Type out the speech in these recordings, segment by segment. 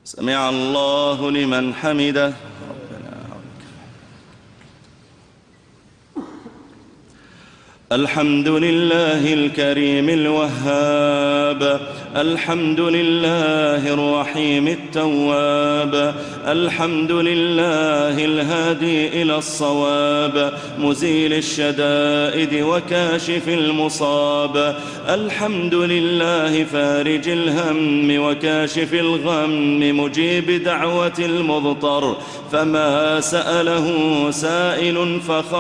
سمع الله لمن حمده. الحمد لله الكريم الوهاب، الحمد لله الرحيم التواب، الحمد لله الهادي إلى الصواب، مزيل الشدائد وكاشف المصاب، الحمد لله فارج الهم وكاشف الغم، مجيب دعوة المضطر فما سأله سائل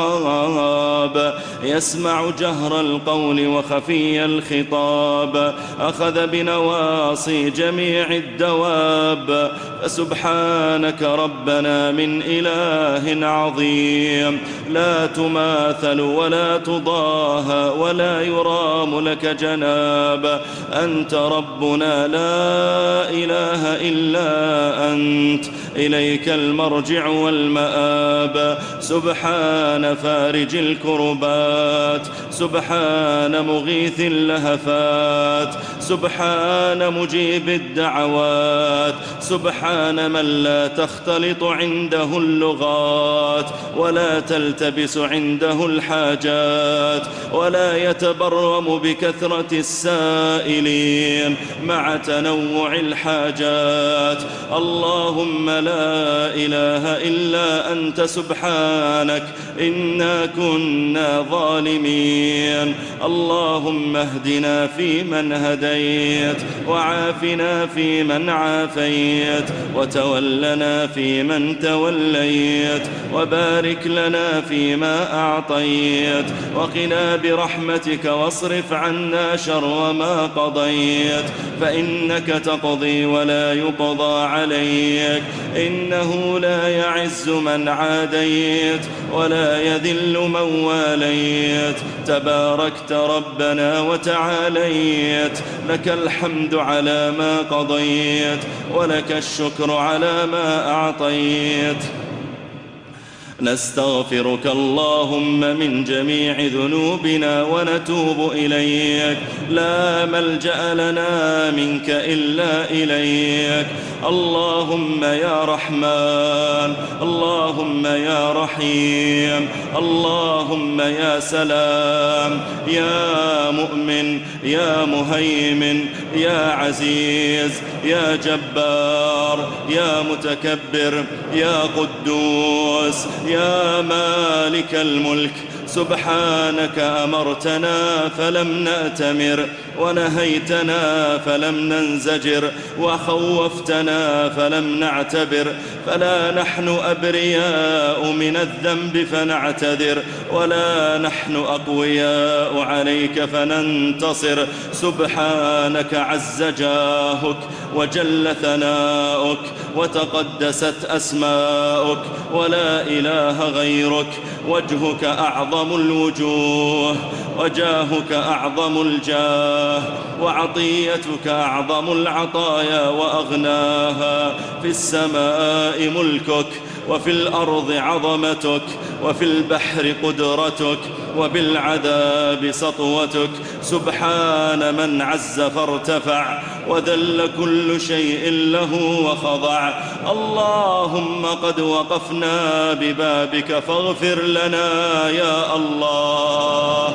فخاب، يسمع جهر القول وخفي الخطاب، أخذ بنواصي جميع الدواب، فسبحانك ربنا من إله عظيم لا تماثل ولا تضاهى ولا يرام لك جناب، أنت ربنا لا إله إلا أنت، إليك المرجع والمآب، سبحان فارج الكربات، سبحان مغيث اللهفات، سبحان مجيب الدعوات، سبحان من لا تختلط عنده اللغات ولا تلتبس عنده الحاجات ولا يتبرم بكثرة السائلين مع تنوع الحاجات. اللهم لا إله إلا أنت سبحانك إنا كنا ظالمين. اللهم اهدنا فيمن هديت، وعافنا فيمن عافيت، وتولنا فيمن توليت، وبارك لنا فيما أعطيت، وقنا برحمتك واصرف عنا شر ما قضيت، فإنك تقضي ولا يقضى عليك، إنه لا يعز من عاديت ولا يذل من واليت، تباركت ربنا وتعاليت، لك الحمد على ما قضيت ولك الشكر على ما أعطيت. نستغفرك اللهم من جميع ذنوبنا ونتوب إليك، لا ملجأ لنا منك إلا إليك. اللهم يا رحمن، اللهم يا رحيم، اللهم يا سلام، يا مؤمن، يا مهيمن، يا عزيز، يا جبار، يا متكبر، يا قدوس، يا مالك الملك، سبحانك أمرتنا فلم نأتمر، ونهيتنا فلم ننزجر، وخوفتنا فلم نعتبر، فلا نحن أبرياء من الذنب فنعتذر، ولا نحن أقوياء عليك فننتصر. سبحانك عز جاهك وجل ثناؤك وتقدست أسماؤك، ولا إله غيرك، وجهك أعظم الوجوه، وجاهك أعظم الجاه، وعطيتك أعظم العطايا وأغناها. في السماء ملكك، وفي الأرض عظمتك، وفي البحر قدرتك، وبالعذاب سطوتك. سبحان من عز فارتفع، وذل كل شيء له وخضع. اللهم قد وقفنا ببابك فاغفر لنا يا الله.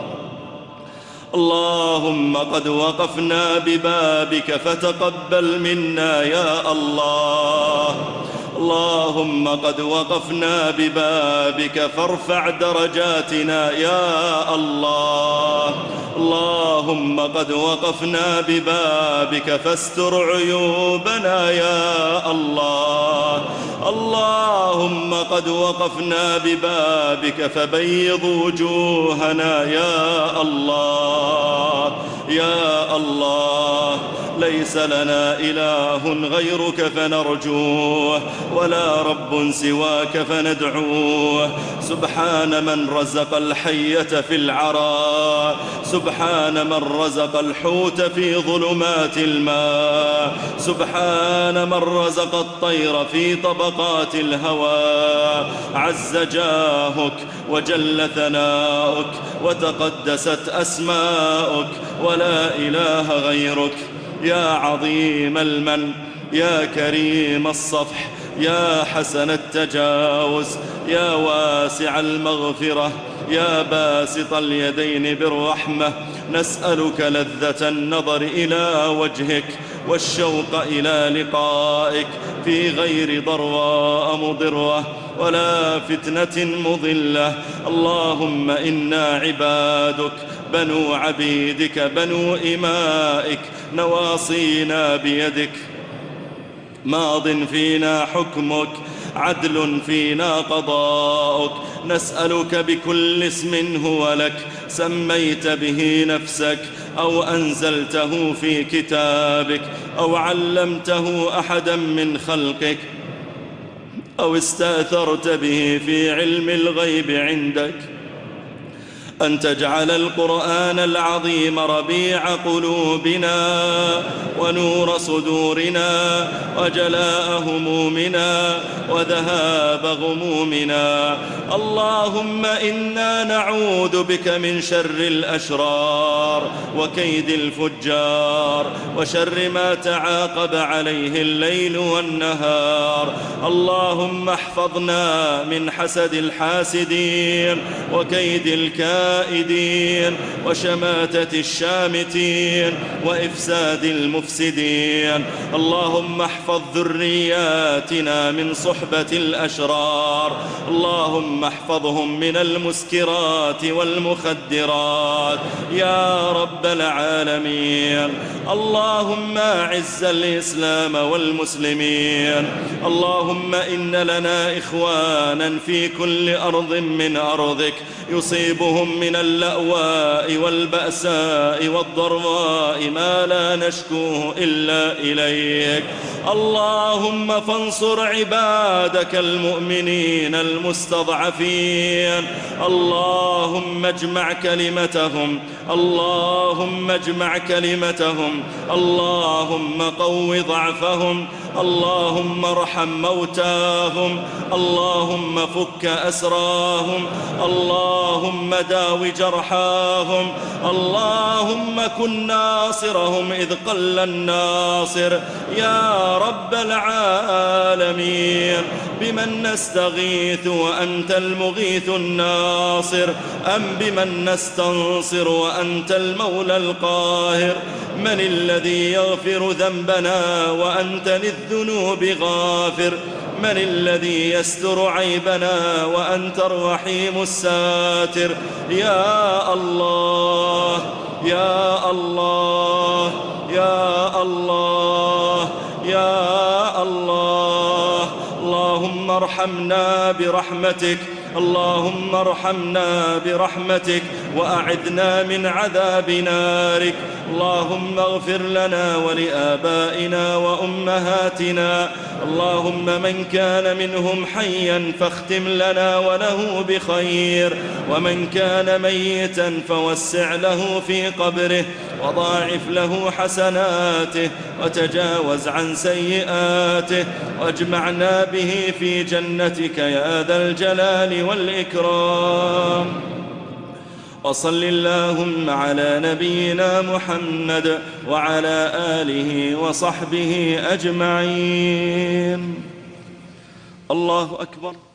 اللهم قد وقفنا ببابك فتقبل منا يا الله. اللهم قد وقفنا ببابك فارفع درجاتنا يا الله. اللهم قد وقفنا ببابك فاستر عيوبنا يا الله. اللهم قد وقفنا ببابك فبيض وجوهنا يا الله. يا الله، ليس لنا إله غيرك فنرجوه، ولا رب سواك فندعوه. سبحان من رزق الحية في العراء، سبحان من رزق الحوت في ظلمات الماء، سبحان من رزق الطير في طبقات الهواء. عز جاهك وجل ثناؤك وتقدست أسماؤك، ولا إله غيرك. يا عظيم المن، يا كريم الصفح، يا حسن التجاوز، يا واسع المغفرة، يا باسط اليدين بالرحمة، نسألك لذة النظر إلى وجهك والشوق إلى لقائك في غير ضراء مضرة ولا فتنة مضلة. اللهم إنا عبادك بنو عبيدك بنو إمائك، نواصينا بيدك، ماض فينا حكمك، عدل فينا قضاؤك. نسألك بكل اسم هو لك سميت به نفسك أو أنزلته في كتابك أو علمته أحدا من خلقك أو استأثرت به في علم الغيب عندك، أن تجعل القرآن العظيم ربيع قلوبنا ونور صدورنا وجلاء همومنا وذهاب غمومنا. اللهم إنا نعوذ بك من شر الأشرار وكيد الفجار وشر ما تعاقب عليه الليل والنهار. اللهم احفظنا من حسد الحاسدين وكيد الكائدين وشماتة الشامتين وإفساد المفسدين. اللهم احفظ ذرياتنا من صحبة الأشرار. اللهم احفظهم من المسكرات والمخدرات يا رب العالمين. اللهم أعز الإسلام والمسلمين. اللهم إن لنا إخوانا في كل أرض من أرضك يصيبهم من اللأواء والبأساء والضراء ما لا نشكوه إلا إليك. اللهم فانصر عبادك المؤمنين المستضعفين. اللهم اجمع كلمتهم، اللهم اجمع كلمتهم، اللهم قو ضعفهم، اللهم ارحم موتاهم، اللهم فك أسراهم، اللهم داو جرحاهم، اللهم كن ناصرهم إذ قل الناصر يا رب العالمين. بمن نستغيث وأنت المغيث الناصر أم بمن نستنصر وأنت المولى القاهر؟ من الذي يغفر ذنبنا وأنت للذنوب غافر؟ من الذي يستر عيبنا وأنت الرحيم الساتر؟ يا الله يا الله يا الله يا الله. اللهم ارحمنا برحمتك، اللهم ارحمنا برحمتك وأعذنا من عذاب نارك. اللهم اغفر لنا ولآبائنا وأمهاتنا. اللهم من كان منهم حيا فاختم لنا وله بخير، ومن كان ميتا فوسع له في قبره وضاعف له حسناته وتجاوز عن سيئاته، واجمعنا به في جنتك يا ذا الجلال والإكرام. وصل اللهم على نبينا محمد وعلى آله وصحبه أجمعين. الله أكبر.